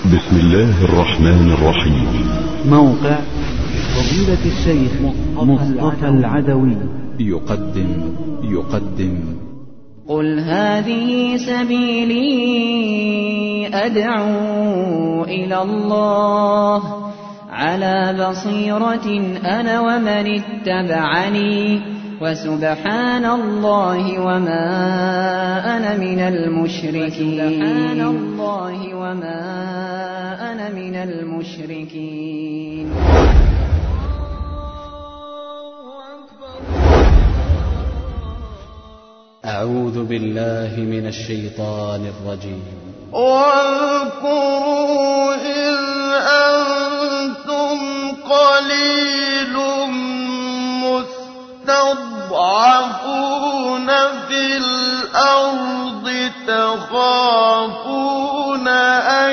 بسم الله الرحمن الرحيم. موقع فضيلة الشيخ مصطفى العدوي يقدم قل هذه سبيلي أدعو إلى الله على بصيرة أنا ومن اتبعني وسبحان الله وما أنا من المشركين. أعوذ بالله من الشيطان الرجيم. واذكروا إذ أنتم قليل مستضعفون في الأرض تخافون أن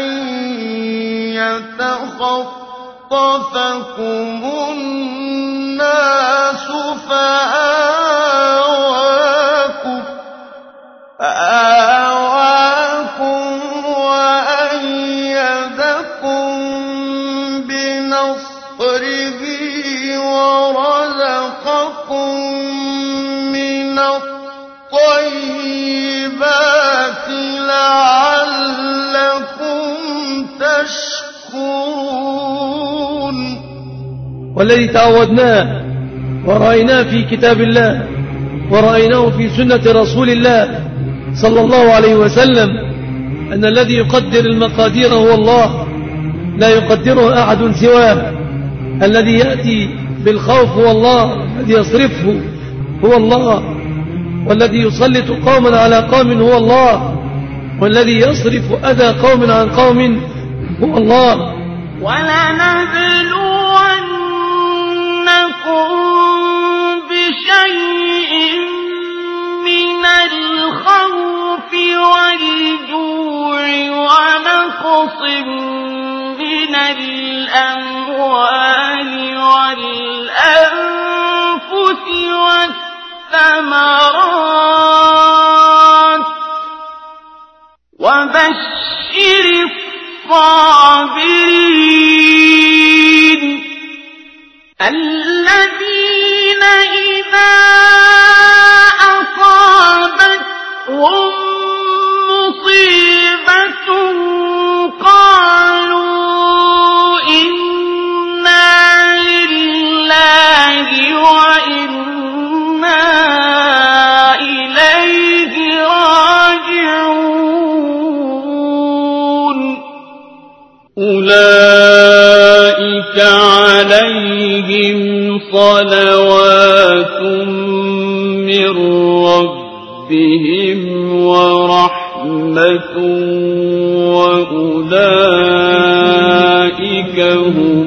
يتخطفكم الناس فآواكم وأيدكم بنصره ورزقكم من الطيبات لعلكم تشكرون. والذي تعودناه ورأيناه في كتاب الله ورأيناه في سنة رسول الله صلى الله عليه وسلم أن الذي يقدر المقادير هو الله، لا يقدره أحد سواه. الذي يأتي بالخوف هو الله، الذي يصرفه هو الله، والذي يسلط قوما على قوم هو الله، والذي يصرف أذى قوم عن قوم هو الله. ولنبلونكم بشيء من الخوف والجوع ونقص من الأموال والأنفس والثمرات وبشر الصابرين الذين إذا أصابتهم مصيبة قالوا إنا لله وإنا إليه راجعون. أولئك عليهم صلوات من ربهم ورحمة وأولئك هم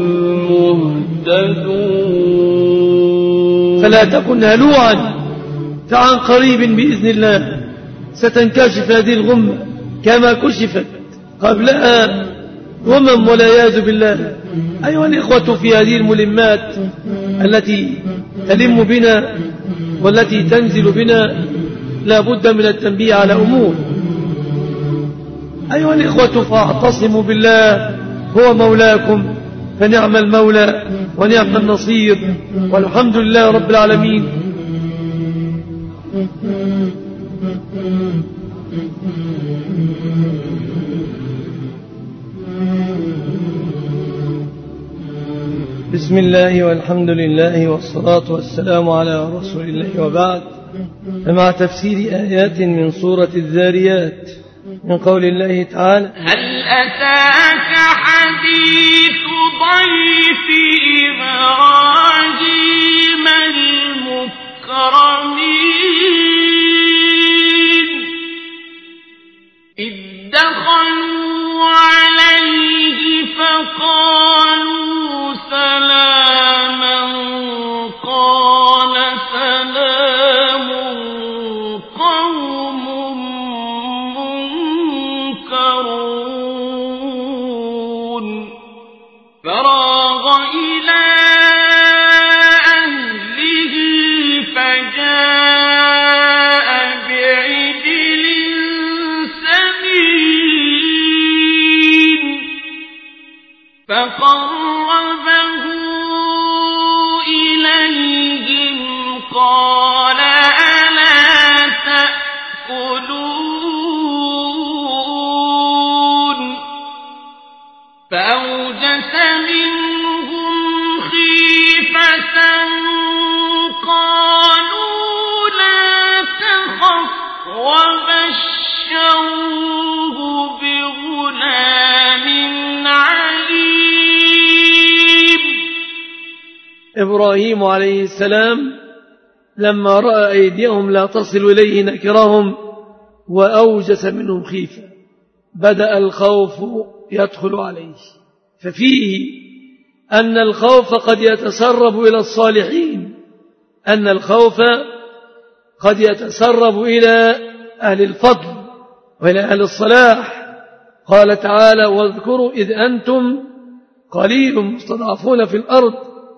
المهتدون. فلا تكن هلوعا، فعن قريب بإذن الله ستنكشف هذه الغمة كما كشفت قبلها غمم والعياذ بالله. أيها الإخوة، في هذه الملمات التي تلم بنا والتي تنزل بنا لا بد من التنبيه على أمور. أيها الإخوة، فاعتصموا بالله، هو مولاكم، فنعم المولى ونعم النصير، والحمد لله رب العالمين. بسم الله والحمد لله والصلاة والسلام على رسول الله، وبعد. فمع تفسير آيات من سورة الذاريات من قول الله تعالى: هل أتاك حديث ضيف إبراهيم المكرمين إذ دخلوا عليه فقالوا سلاما قال سلام قوم منكرون فراغ إلى أهله فجاء بعجل سمين فقربه إليهم قال ألا تأكلون فأوجس منهم خيفة قالوا لا تخف وبشروه بغلام عليم. إبراهيم عليه السلام لما رأى أيديهم لا تصل إليه نكرهم وأوجس منهم خيفة، بدأ الخوف يدخل عليه. ففيه أن الخوف قد يتسرب إلى الصالحين، أن الخوف قد يتسرب إلى أهل الفضل وإلى أهل الصلاح. قال تعالى واذكروا إذ أنتم قليل مستضعفون في الأرض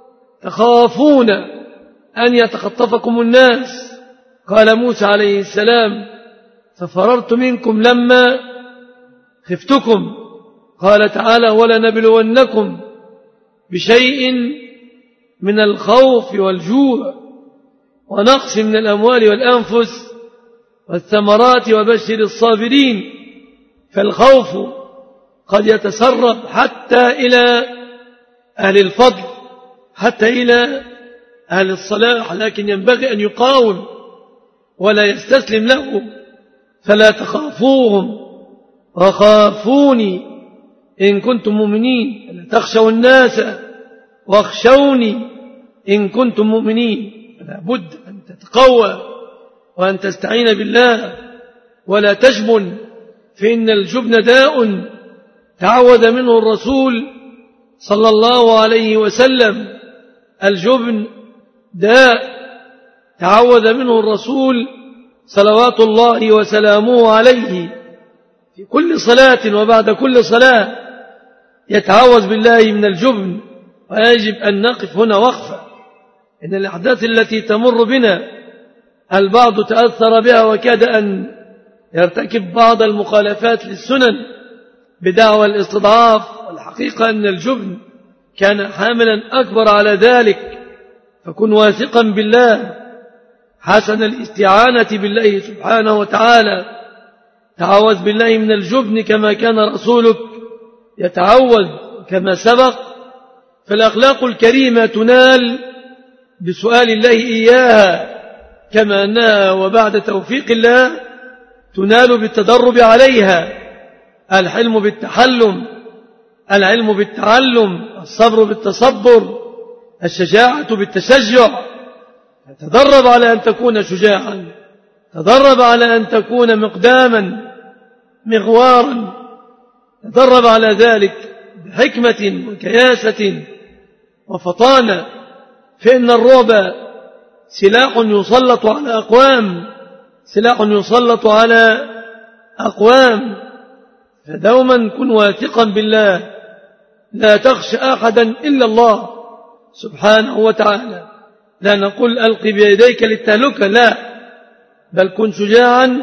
تخافون أن يتخطفكم الناس. قال موسى عليه السلام ففررت منكم لما خفتكم. قال تعالى ولنبلونكم بشيء من الخوف والجوع ونقص من الأموال والأنفس والثمرات وبشر الصابرين. فالخوف قد يتسرب حتى إلى أهل الفضل، حتى إلى أهل الصلاح، لكن ينبغي أن يقاوم ولا يستسلم له. فلا تخافوهم وخافوني إن كنتم مؤمنين، لا تخشوا الناس واخشوني إن كنتم مؤمنين. فلا بد أن تتقوى وأن تستعين بالله ولا تجبن، فإن الجبن داء تعوذ منه الرسول صلى الله عليه وسلم. الجبن داء تعوذ منه الرسول صلوات الله وسلامه عليه في كل صلاة وبعد كل صلاة يتعوذ بالله من الجبن. ويجب أن نقف هنا وقفة. إن الأحداث التي تمر بنا البعض تأثر بها وكاد أن يرتكب بعض المخالفات للسنن بدعوى الاستضعاف، والحقيقة أن الجبن كان حاملا أكبر على ذلك. فكن واثقا بالله حسن الاستعانة بالله سبحانه وتعالى. تعوذ بالله من الجبن كما كان رسولك يتعوذ كما سبق. فالأخلاق الكريمة تنال بسؤال الله إياها، كما أنها وبعد توفيق الله تنال بالتدرب عليها. الحلم بالتحلم، العلم بالتعلم، الصبر بالتصبر، الشجاعة بالتشجع. تدرب على أن تكون شجاعا، تدرب على أن تكون مقداما مغوارا، تدرب على ذلك بحكمة وكياسة وفطانة. فإن الرعب سلاح يسلط على أقوام، سلاح يسلط على أقوام. فدوما كن واثقا بالله، لا تخشى أحدا إلا الله سبحانه وتعالى. لا نقول ألقي بيديك للتهلكة، لا، بل كن شجاعا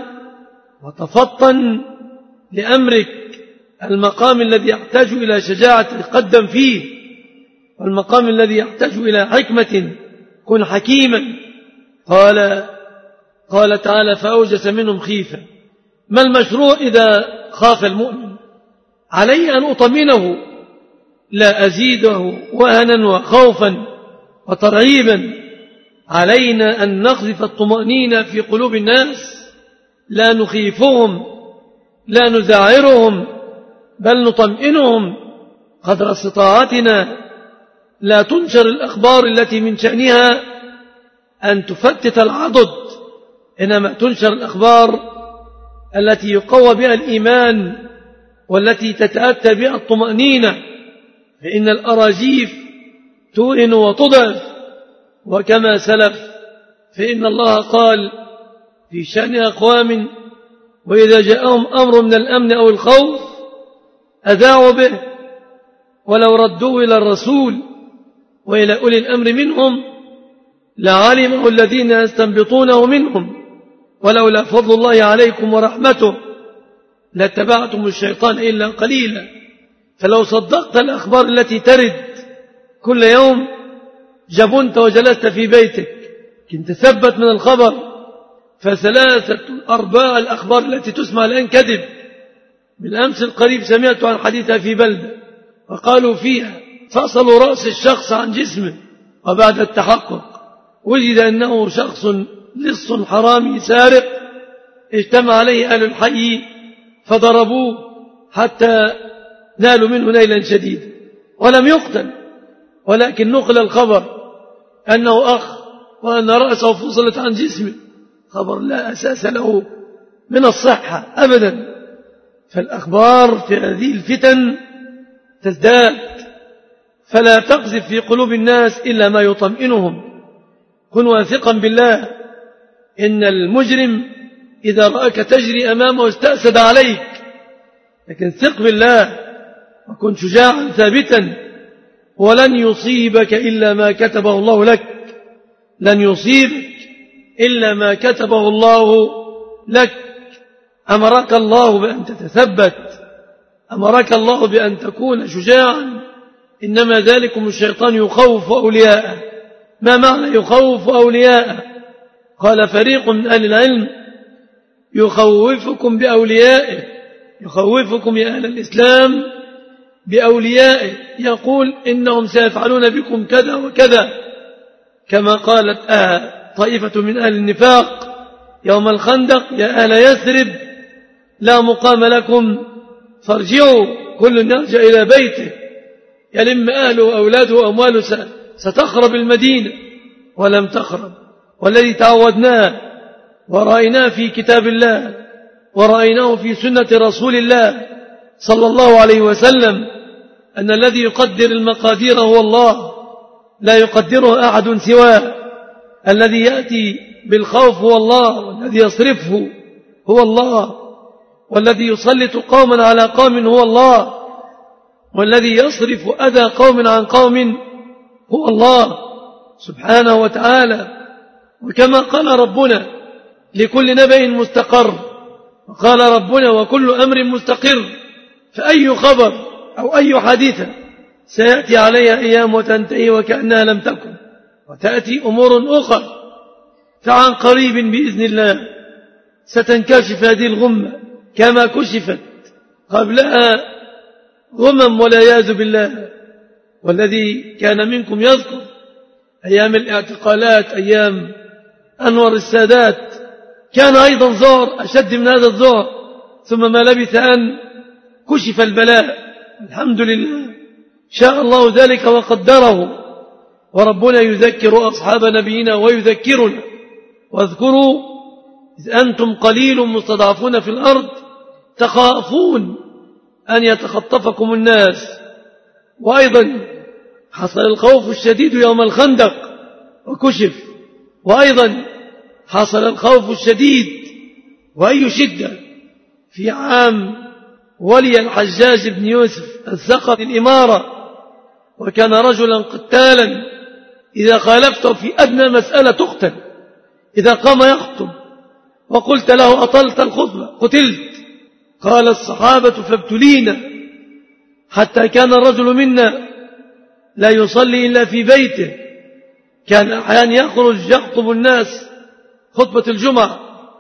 وتفطن لأمرك. المقام الذي يحتاج إلى شجاعة تقدم فيه، والمقام الذي يحتاج إلى حكمة كن حكيما. قال تعالى فأوجس منهم خيفة. ما المشروع إذا خاف المؤمن؟ علي أن أطمئنه، لا أزيده وهنا وخوفا وترعيبا. علينا أن نقذف الطمأنينة في قلوب الناس، لا نخيفهم، لا نزعرهم، بل نطمئنهم قدر استطاعتنا. لا تنشر الأخبار التي من شأنها أن تفتت العضد، إنما تنشر الأخبار التي يقوى بها الإيمان والتي تتأتى بها الطمأنينة. فإن الأراجيف توهن وتضعف. وكما سلف فإن الله قال في شأن أقوام وإذا جاءهم أمر من الأمن أو الخوف أذاعوا به ولو ردوا إلى الرسول وإلى أولي الأمر منهم لعلمه الذين يستنبطونه منهم ولولا فضل الله عليكم ورحمته لاتبعتم الشيطان إلا قليلا. فلو صدقت الأخبار التي ترد كل يوم جبنت وجلست في بيتك، كنت تثبت من الخبر، فثلاثة أرباع الأخبار التي تسمع الآن كذب. بالأمس القريب سمعت عن حديثة في بلدة وقالوا فيها فصلوا رأس الشخص عن جسمه، وبعد التحقق وجد أنه شخص لص حرامي سارق، اجتمع عليه أهل الحي فضربوه حتى نالوا منه نيلا شديدا، ولم يقتل، ولكن نقل الخبر أنه أخ وأن رأسه فصلت عن جسمه، خبر لا أساس له من الصحة أبدا. فالأخبار في هذه الفتن تزداد، فلا تقذف في قلوب الناس إلا ما يطمئنهم. كن واثقا بالله، إن المجرم إذا رأك تجري أمامه استأسد عليك، لكن ثق بالله وكن شجاعا ثابتا، ولن يصيبك إلا ما كتبه الله لك، لن يصيبك إلا ما كتبه الله لك. أمرك الله بأن تتثبت، أمرك الله بأن تكون شجاعا، إنما ذلكم الشيطان يخوف أولياءه. ما معنى يخوف أولياءه؟ قال فريق من أهل العلم يخوفكم بأوليائه، يخوفكم يا أهل الإسلام بأوليائه، يقول إنهم سيفعلون بكم كذا وكذا، كما قالت طائفة من أهل النفاق يوم الخندق يا أهل يثرب لا مقام لكم فارجعوا، كل يرجع إلى بيته، يلم أهله وأولاده وأمواله ستخرب المدينة، ولم تخرب. والذي تعودناه ورأيناه في كتاب الله ورأيناه في سنة رسول الله صلى الله عليه وسلم أن الذي يقدر المقادير هو الله، لا يقدره أحد سواه. الذي يأتي بالخوف هو الله، والذي يصرفه هو الله، والذي يسلط قوما على قوم هو الله، والذي يصرف أذى قوم عن قوم هو الله سبحانه وتعالى. وكما قال ربنا لكل نبأ مستقر، وقال ربنا وكل أمر مستقر، فأي خبر أو أي حادثة سيأتي عليها أيام وتنتهي وكأنها لم تكن، وتأتي أمور أخرى، فعن قريب بإذن الله ستنكشف هذه الغمة كما كشفت قبلها غمم والعياذ بالله. والذي كان منكم يذكر أيام الاعتقالات، أيام أنور السادات، كان أيضا ذعر أشد من هذا الذعر، ثم ما لبث أن كشف البلاء. الحمد لله شاء الله ذلك وقدره. وربنا يذكر أصحاب نبينا ويذكرنا: واذكروا إذ أنتم قليل مستضعفون في الأرض تخافون أن يتخطفكم الناس. وأيضا حصل الخوف الشديد يوم الخندق وكشف، وأيضا حصل الخوف الشديد وأي شدة في عام ولي الحجاج بن يوسف الثقفي الإمارة، وكان رجلا قتالا، إذا خالفته في أدنى مسألة تقتل، إذا قام يخطب وقلت له أطلت الخطبة قتلت. قال الصحابة فابتلينا حتى كان الرجل منا لا يصلي إلا في بيته، كان أحيانا يخرج يخطب الناس خطبة الجمعة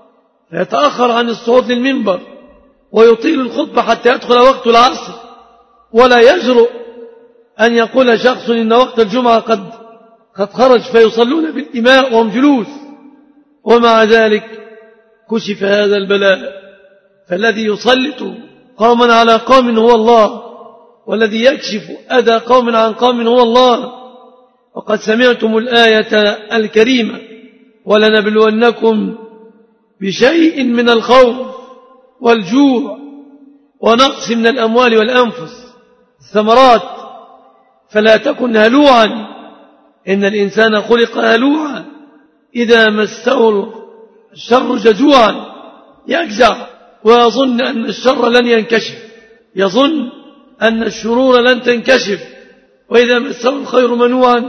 فيتأخر عن الصعود للمنبر ويطيل الخطبة حتى يدخل وقت العصر، ولا يجرؤ أن يقول شخص إن وقت الجمعة قد خرج فيصلون بالإماء وهم جلوس. ومع ذلك كشف هذا البلاء. فالذي يسلط قوما على قوم هو الله، والذي يكشف أذى قوم عن قوم هو الله. وقد سمعتم الآية الكريمة: ولنبلونكم بشيء من الخوف والجوع ونقص من الأموال والأنفس الثمرات، فلا تكن هلوعا، إن الإنسان خلق هلوعا إذا مسه الشر جزوعا، يجزع ويظن أن الشر لن ينكشف، يظن أن الشرور لن تنكشف، وإذا مسه الخير منوعا.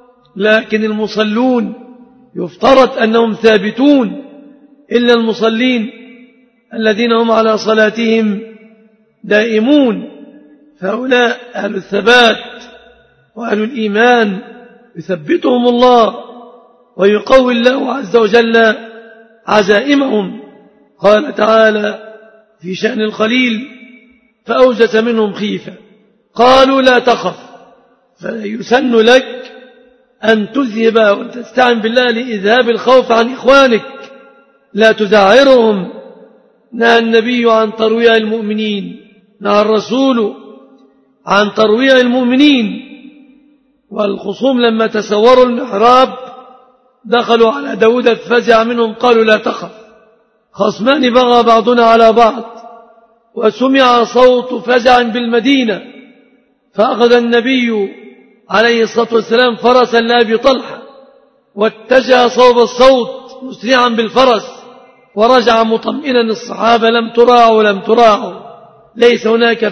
لكن المصلون يفترض أنهم ثابتون، إلا المصلين الذين هم على صلاتهم دائمون، فهؤلاء أهل الثبات وأهل الإيمان يثبتهم الله ويقوي الله عز وجل عزائمهم. قال تعالى في شأن الخليل فأوجس منهم خيفة قالوا لا تخف، فيسن لك أن تذهب وتستعن بالله لإذهاب الخوف عن إخوانك، لا تذعرهم. نهى النبي عن ترويع المؤمنين، نهى الرسول عن ترويع المؤمنين. والخصوم لما تسوروا المحراب دخلوا على داود ففزع منهم قالوا لا تخف. خصمان بغى بعضنا على بعض، وسمع صوت فزع بالمدينة، فأخذ النبي عليه الصلاة والسلام فرسا لأبي طلحة واتجه صوب الصوت مسرعا بالفرس، ورجع مطمئنا الصحابة لم تراعوا ليس هناك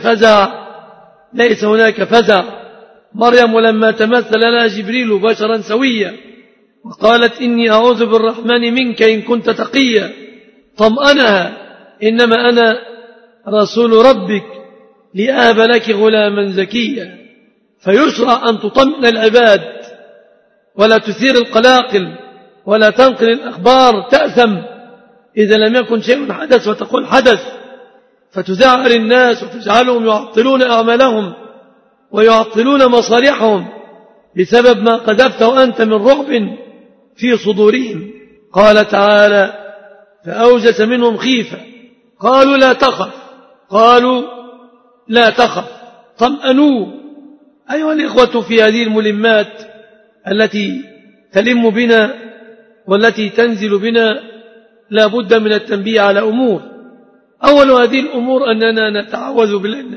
فزع. مريم لما تمثل لها جبريل بشرا سويا وقالت إني أعوذ بالرحمن منك إن كنت تقيا طمأنها إنما أنا رسول ربك لأهب لك غلاما زكيا. فيشرع أن تطمئن العباد ولا تثير القلاقل ولا تنقل الأخبار، تأثم إذا لم يكن شيء حدث وتقول حدث، فتزعر الناس وتجعلهم يعطلون أعمالهم ويعطلون مصالحهم بسبب ما قذفته أنت من رعب في صدورهم. قال تعالى فأوجس منهم خيفة قالوا لا تخف طمأنوا. أيها الإخوة، في هذه الملمات التي تلم بنا والتي تنزل بنا لا بد من التنبيه على أمور. أول هذه الأمور أننا نتعوذ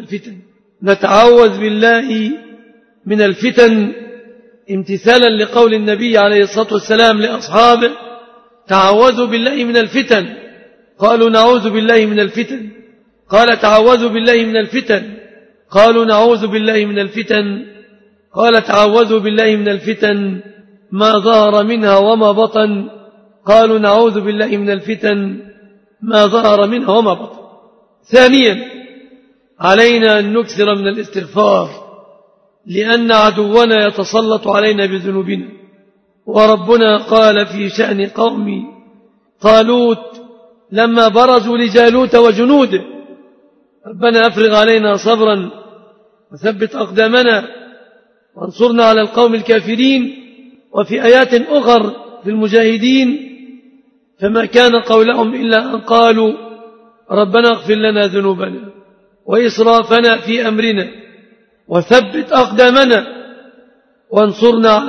بالله من الفتن امتثالا لقول النبي عليه الصلاة والسلام لأصحابه تعوذوا بالله من الفتن، قالوا نعوذ بالله من الفتن، قال تعوذوا بالله من الفتن، قالوا نعوذ بالله من الفتن، قال تعوذوا بالله من الفتن ما ظهر منها وما بطن، قالوا نعوذ بالله من الفتن ما ظهر منها وما بطن. ثانيا علينا أن نكثر من الاستغفار، لأن عدونا يتسلط علينا بذنوبنا. وربنا قال في شأن قوم طالوت لما برزوا لجالوت وجنوده ربنا أفرغ علينا صبرا وثبت أقدامنا وانصرنا على القوم الكافرين. وفي آيات أخر في المجاهدين فما كان قولهم إلا أن قالوا ربنا اغفر لنا ذنوبنا وإسرافنا في أمرنا وثبت أقدامنا وانصرنا على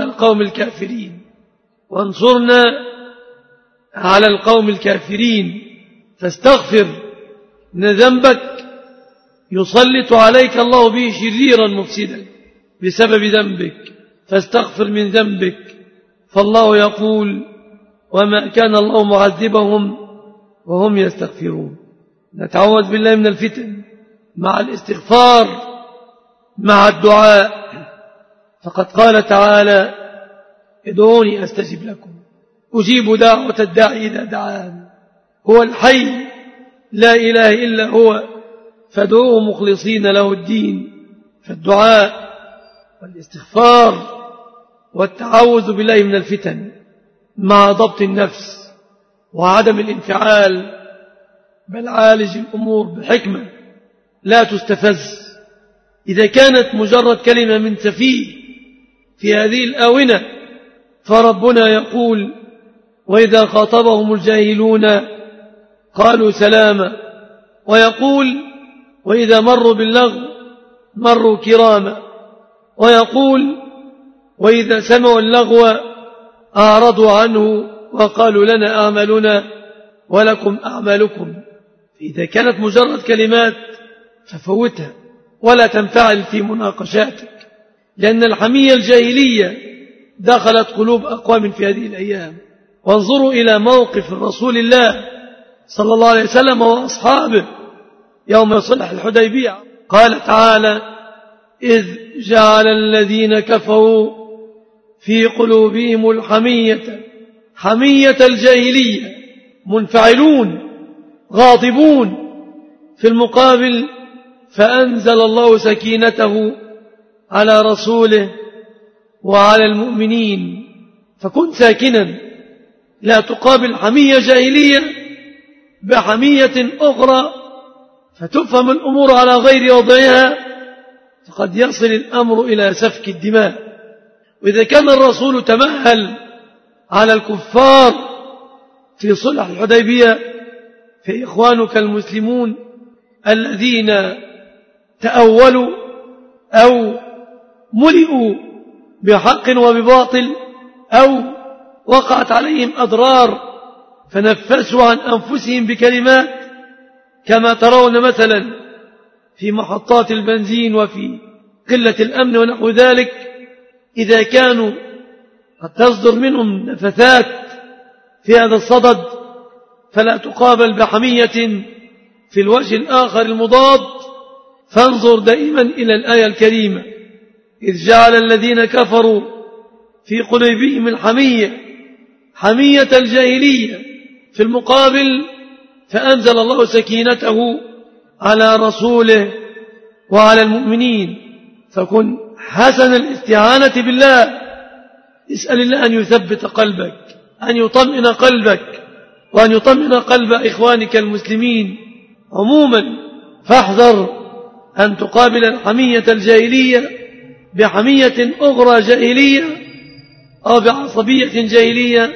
القوم الكافرين. فاستغفر إن ذنبك يسلط عليك الله به شريرا مفسدا بسبب ذنبك، فاستغفر من ذنبك. فالله يقول وما كان الله معذبهم وهم يستغفرون. نتعوذ بالله من الفتن مع الاستغفار مع الدعاء، فقد قال تعالى ادعوني أستجب لكم أجيب دعوة الداعي إذا دعان هو الحي لا إله إلا هو فادعوه مخلصين له الدين. فالدعاء والاستغفار والتعوذ بالله من الفتن مع ضبط النفس وعدم الانفعال، بل عالج الأمور بحكمة لا تستفز. إذا كانت مجرد كلمة من سفيه في هذه الآونة فربنا يقول وإذا خاطبهم الجاهلون قالوا سلاما، ويقول وإذا مروا باللغو مروا كراما، ويقول وإذا سمعوا اللغو أعرضوا عنه وقالوا لنا أعمالنا ولكم أعمالكم. إذا كانت مجرد كلمات ففوتها ولا تنفعل في مناقشاتك، لأن الحمية الجاهلية دخلت قلوب أقوام في هذه الأيام. وانظروا إلى موقف رسول الله صلى الله عليه وسلم وأصحابه يوم صلح الحديبية. قال تعالى إذ جعل الذين كفروا في قلوبهم حمية الجاهلية، منفعلون غاضبون، في المقابل فأنزل الله سكينته على رسوله وعلى المؤمنين. فكن ساكنا، لا تقابل حمية جاهلية بحمية أخرى فتفهم الأمور على غير وضعها، فقد يصل الأمر إلى سفك الدماء. وإذا كان الرسول تمهل على الكفار في صلح الحديبية، فإخوانك المسلمون الذين تأولوا أو ملئوا بحق وبباطل أو وقعت عليهم أضرار فنفسوا عن أنفسهم بكلمات، كما ترون مثلا في محطات البنزين وفي قلة الأمن ونحو ذلك، إذا كانوا قد تصدر منهم نفثات في هذا الصدد فلا تقابل بحمية في الوجه الآخر المضاد. فانظر دائما إلى الآية الكريمة: إذ جعل الذين كفروا في قلوبهم الحمية حمية الجاهلية، في المقابل فأنزل الله سكينته على رسوله وعلى المؤمنين. فكن حسن الاستعانة بالله، اسأل الله أن يثبت قلبك، أن يطمئن قلبك، وأن يطمئن قلب إخوانك المسلمين عموما. فاحذر أن تقابل الحمية الجاهلية بحمية أخرى جاهلية أو بعصبية جاهلية،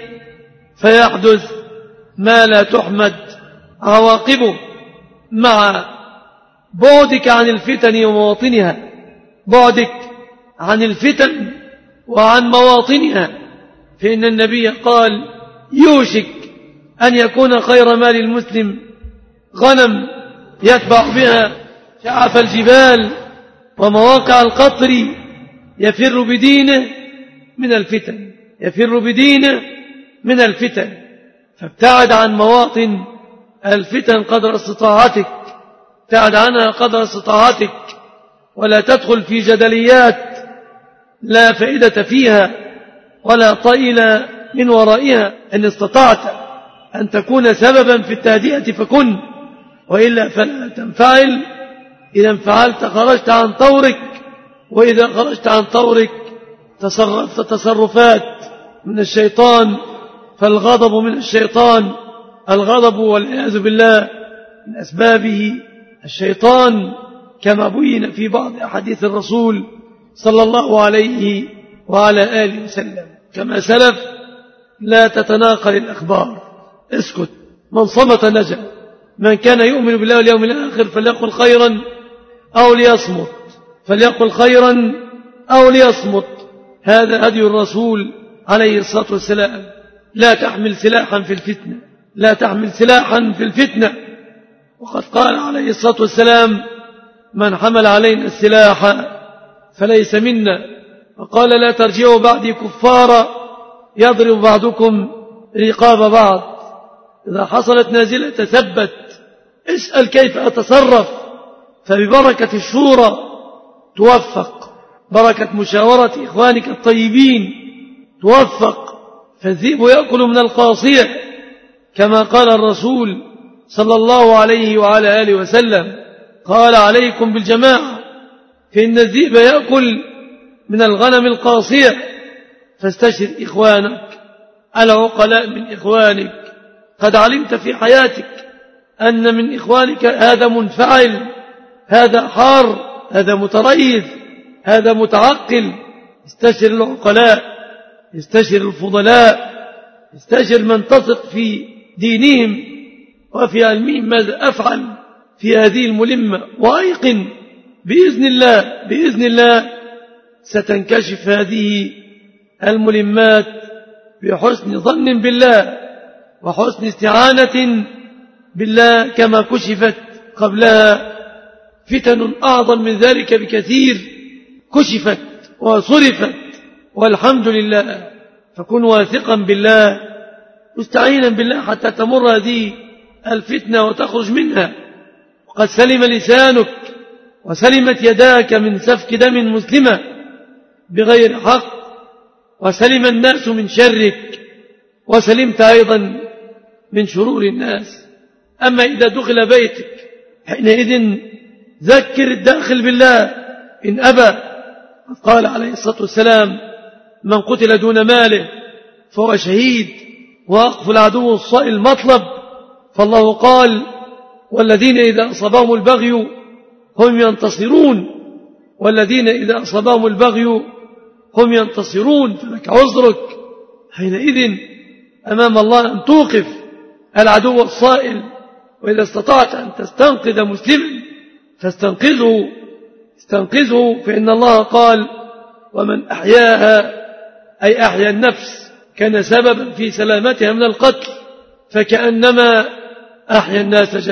فيحدث ما لا تحمد عواقبه مع بعدك عن الفتن ومواطنها، بعدك عن الفتن وعن مواطنها. فإن النبي قال: يوشك أن يكون خير مال المسلم غنم يتبع بها شعف الجبال ومواقع القطر، يفر بدينه من الفتن، يفر بدينه من الفتن. فابتعد عن مواطن الفتن قدر استطاعتك، ابتعد عنها قدر استطاعتك، ولا تدخل في جدليات لا فائدة فيها ولا طائل من ورائها. إن استطعت أن تكون سببا في التهدئة فكن، وإلا فلا تنفعل. إذا انفعلت خرجت عن طورك، وإذا خرجت عن طورك تصرفت تصرفات من الشيطان. فالغضب من الشيطان، الغضب والعياذ بالله من أسبابه الشيطان، كما بين في بعض أحاديث الرسول صلى الله عليه وعلى آله وسلم. كما سلف: لا تتناقل الأخبار، اسكت، من صمت نجا، من كان يؤمن بالله واليوم الآخر فليقل خيرا أو ليصمت، فليقل خيرا أو ليصمت. هذا هدي الرسول عليه الصلاة والسلام. لا تحمل سلاحا في الفتنة، لا تحمل سلاحا في الفتنة. وقد قال عليه الصلاة والسلام: من حمل علينا السلاح فليس منا. وقال: لا ترجعوا بعدي كفارا يضرب بعضكم رقاب بعض. إذا حصلت نازلة تثبت، اسأل كيف أتصرف، فببركة الشورى توفق، بركة مشاورة إخوانك الطيبين توفق. فالذئب يأكل من القاصية، كما قال الرسول صلى الله عليه وعلى آله وسلم. قال: عليكم بالجماعة، فإن الذئب يأكل من الغنم القاصية. فاستشر إخوانك العقلاء من إخوانك. قد علمت في حياتك أن من إخوانك هذا منفعل، هذا حار، هذا متريث، هذا متعقل. استشر العقلاء، استشر الفضلاء، استشر من تثق في دينهم وفي علمهم ماذا أفعل في هذه الملمة. وأيقن بإذن الله، بإذن الله ستنكشف هذه الملمات بحسن ظن بالله وحسن استعانة بالله، كما كشفت قبلها فتن أعظم من ذلك بكثير، كشفت وصرفت والحمد لله. فكن واثقا بالله مستعينا بالله حتى تمر هذه الفتنة وتخرج منها. وقد سلم لسانك وسلمت يداك من سفك دم مسلمة بغير حق، وسلم الناس من شرك، وسلمت أيضا من شرور الناس. أما إذا دخل بيتك حينئذ ذكر الداخل بالله إن أبى. قال عليه الصلاة والسلام من قتل دون ماله فهو شهيد، وأقف العدو الصائل المطلب. فالله قال والذين إذا أصابهم البغي هم ينتصرون، والذين إذا أصابهم البغي هم ينتصرون. فلك عذرك حينئذ أمام الله أن توقف العدو الصائل، وإذا استطعت أن تستنقذ مسلما فاستنقذه، فإن الله قال ومن أحياها أي أحيا النفس كان سببا في سلامتها من القتل فكأنما أحيا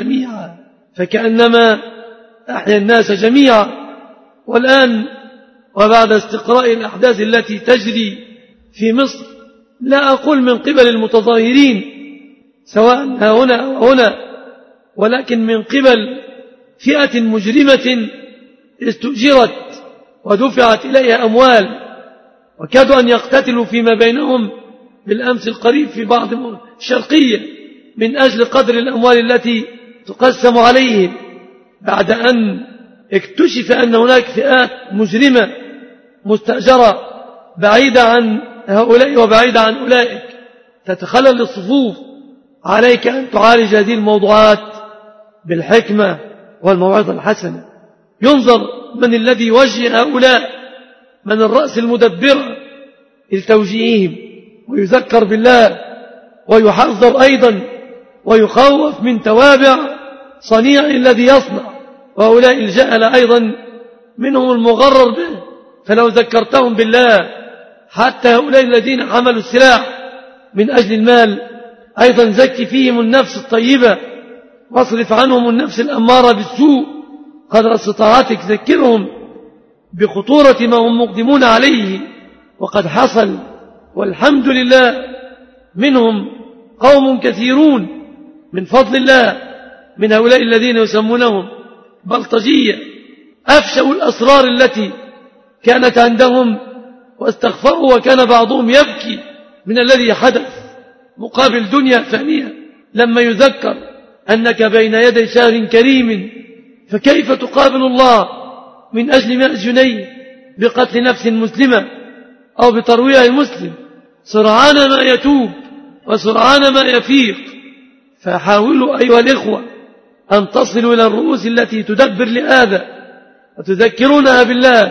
الناس جميعا. والآن وبعد استقراء الأحداث التي تجري في مصر، لا أقول من قبل المتظاهرين سواء هنا أو هنا، ولكن من قبل فئة مجرمة استؤجرت ودفعت إليها أموال، وكادوا أن يقتتلوا فيما بينهم بالأمس القريب في بعض الشرقية من أجل قدر الأموال التي تقسم عليهم، بعد أن اكتشف أن هناك فئات مجرمة مستأجرة بعيدة عن هؤلاء وبعيدة عن أولئك تتخلل الصفوف. عليك أن تعالج هذه الموضوعات بالحكمة والموعظة الحسنة. ينظر من الذي يوجه هؤلاء، من الرأس المدبرة لتوجيههم، ويذكر بالله ويحذر أيضا ويخوف من توابع صنيع الذي يصنع. وهؤلاء الجهل أيضا منهم المغرر به، فلو ذكرتهم بالله حتى هؤلاء الذين حملوا السلاح من أجل المال أيضا زكي فيهم النفس الطيبة، واصرف عنهم النفس الأمارة بالسوء قدر استطاعتك. ذكرهم بخطورة ما هم مقدمون عليه، وقد حصل والحمد لله منهم قوم كثيرون من فضل الله من هؤلاء الذين يسمونهم بلطجية أفشوا الأسرار التي كانت عندهم واستغفروا، وكان بعضهم يبكي من الذي حدث مقابل دنيا فانية. لما يذكر أنك بين يدي شهر كريم فكيف تقابل الله من أجل 100 جنيه بقتل نفس مسلمة أو بترويع مسلم؟ سرعان ما يتوب وسرعان ما يفيق. فحاولوا أيها الإخوة أن تصلوا إلى الرؤوس التي تدبر لهذا وتذكرونها بالله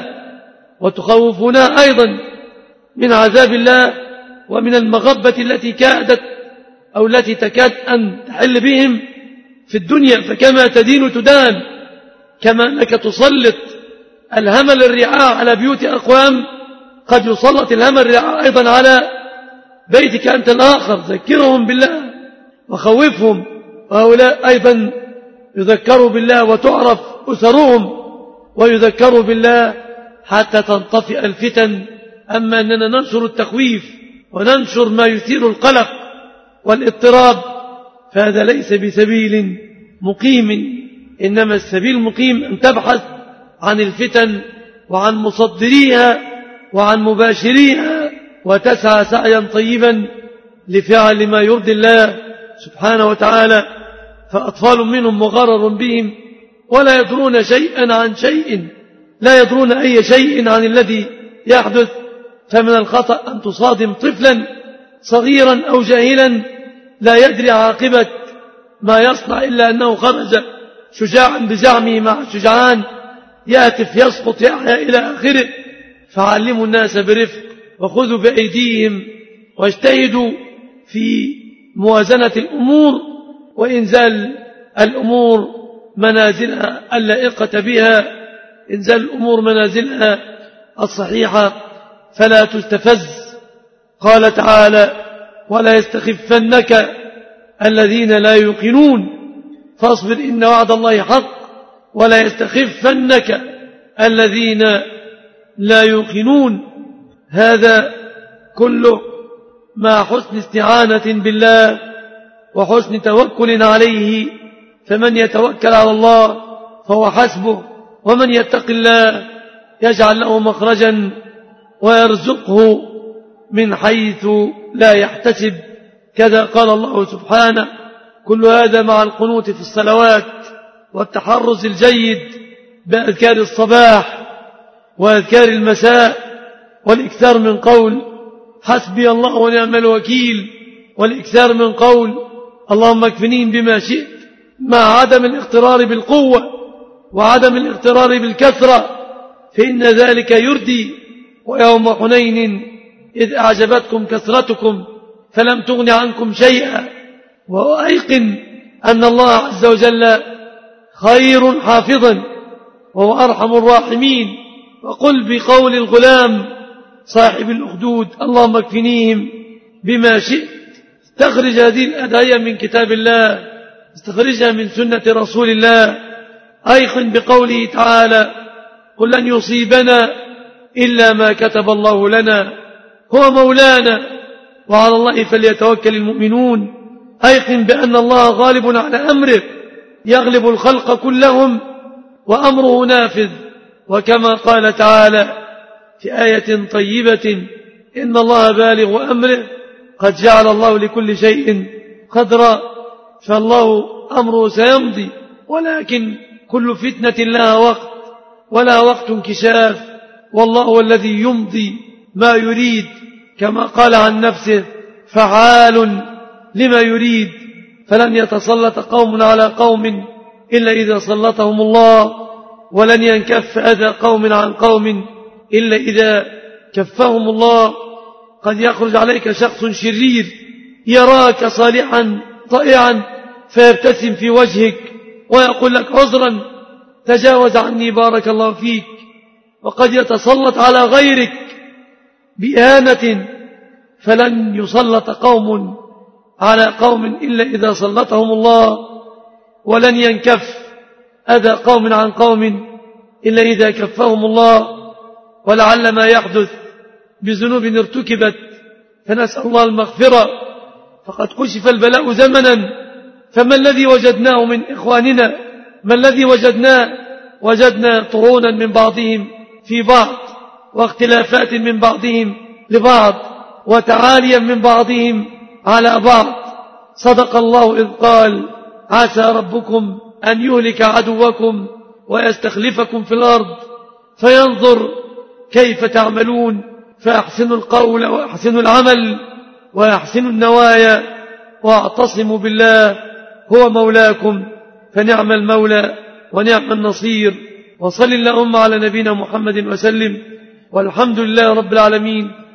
وتخوفونها أيضا من عذاب الله ومن المغبة التي كادت أو التي تكاد أن تحل بهم في الدنيا. فكما تدين تدان، كما أنك تسلط الهمل الرعاع على بيوت أقوام قد يسلط الهمل الرعاع أيضا على بيتك أنت الآخر. ذكرهم بالله وخوفهم، وهؤلاء أيضا يذكروا بالله وتعرف أسرهم ويذكروا بالله حتى تنطفئ الفتن. أما أننا ننشر التخويف وننشر ما يثير القلق والاضطراب فهذا ليس بسبيل مقيم، إنما السبيل المقيم أن تبحث عن الفتن وعن مصدريها وعن مباشريها، وتسعى سعيا طيبا لفعل ما يرضي الله سبحانه وتعالى. فأطفال منهم مغرر بهم ولا يدرون شيئا عن شيء، لا يدرون أي شيء عن الذي يحدث. فمن الخطأ أن تصادم طفلا صغيرا أو جاهلا لا يدري عاقبة ما يصنع إلا أنه خرج شجاعا بزعمه مع الشجعان، يهتف يسقط يحيى إلى آخره. فعلموا الناس برفق وخذوا بأيديهم واجتهدوا في موازنة الأمور وإنزال الأمور منازلها اللائقة بها، إنزال الأمور منازلها الصحيحة فلا تستفز. قال تعالى ولا يستخفنك الذين لا يوقنون فاصبر إن وعد الله حق ولا يستخفنك الذين لا يوقنون. هذا كله مع حسن استعانة بالله وحسن توكل عليه، فمن يتوكل على الله فهو حسبه، ومن يتق الله يجعل له مخرجا ويرزقه من حيث لا يحتسب. كذا قال الله سبحانه. كل هذا مع القنوت في الصلوات والتحرز الجيد بأذكار الصباح وأذكار المساء، والإكثار من قول حسبي الله ونعم الوكيل، والإكثار من قول اللهم اكفنين بما شئت، مع عدم الاغترار بالقوة وعدم الاغترار بالكثرة، فإن ذلك يردي. ويوم حنين إذ أعجبتكم كثرتكم فلم تغن عنكم شيئا، وأيقن أن الله عز وجل خير حافظا وهو أرحم الراحمين. وقل بقول الغلام صاحب الأخدود اللهم اكفنيهم بما شئت. استخرج هذه الأدعية من كتاب الله، استخرجها من سنة رسول الله. أيقن بقوله تعالى قل لن يصيبنا إلا ما كتب الله لنا هو مولانا وعلى الله فليتوكل المؤمنون. أيقن بأن الله غالب على أمره، يغلب الخلق كلهم وأمره نافذ. وكما قال تعالى في آية طيبة إن الله بالغ أمره قد جعل الله لكل شيء قدرا، فالله أمره سيمضي، ولكن كل فتنة لها وقت ولا وقت انكشاف، والله هو الذي يمضي ما يريد، كما قال عن نفسه فعال لما يريد. فلن يتسلط قوم على قوم إلا إذا سلطهم الله، ولن ينكف أذى قوم عن قوم إلا إذا كفهم الله. قد يخرج عليك شخص شرير يراك صالحا طائعا فيبتسم في وجهك ويقول لك عذرا تجاوز عني بارك الله فيك، وقد يتسلط على غيرك بإهانة، فلن يسلط قوم على قوم إلا إذا سلطهم الله، ولن ينكف أذى قوم عن قوم إلا إذا كفهم الله. ولعل ما يحدث بذنوب ارتكبت فنسأل الله المغفرة، فقد كشف البلاء زمنا، فما الذي وجدناه من إخواننا؟ ما الذي وجدناه؟ وجدنا طعونا من بعضهم في بعض، واختلافات من بعضهم لبعض، وتعاليا من بعضهم على بعض. صدق الله إذ قال عسى ربكم أن يهلك عدوكم ويستخلفكم في الأرض فينظر كيف تعملون، فأحسنوا القول وأحسنوا العمل وأحسنوا النوايا واعتصموا بالله هو مولاكم، فنعم المولى ونعم النصير. وصل اللهم على نبينا محمد وسلم، والحمد لله رب العالمين.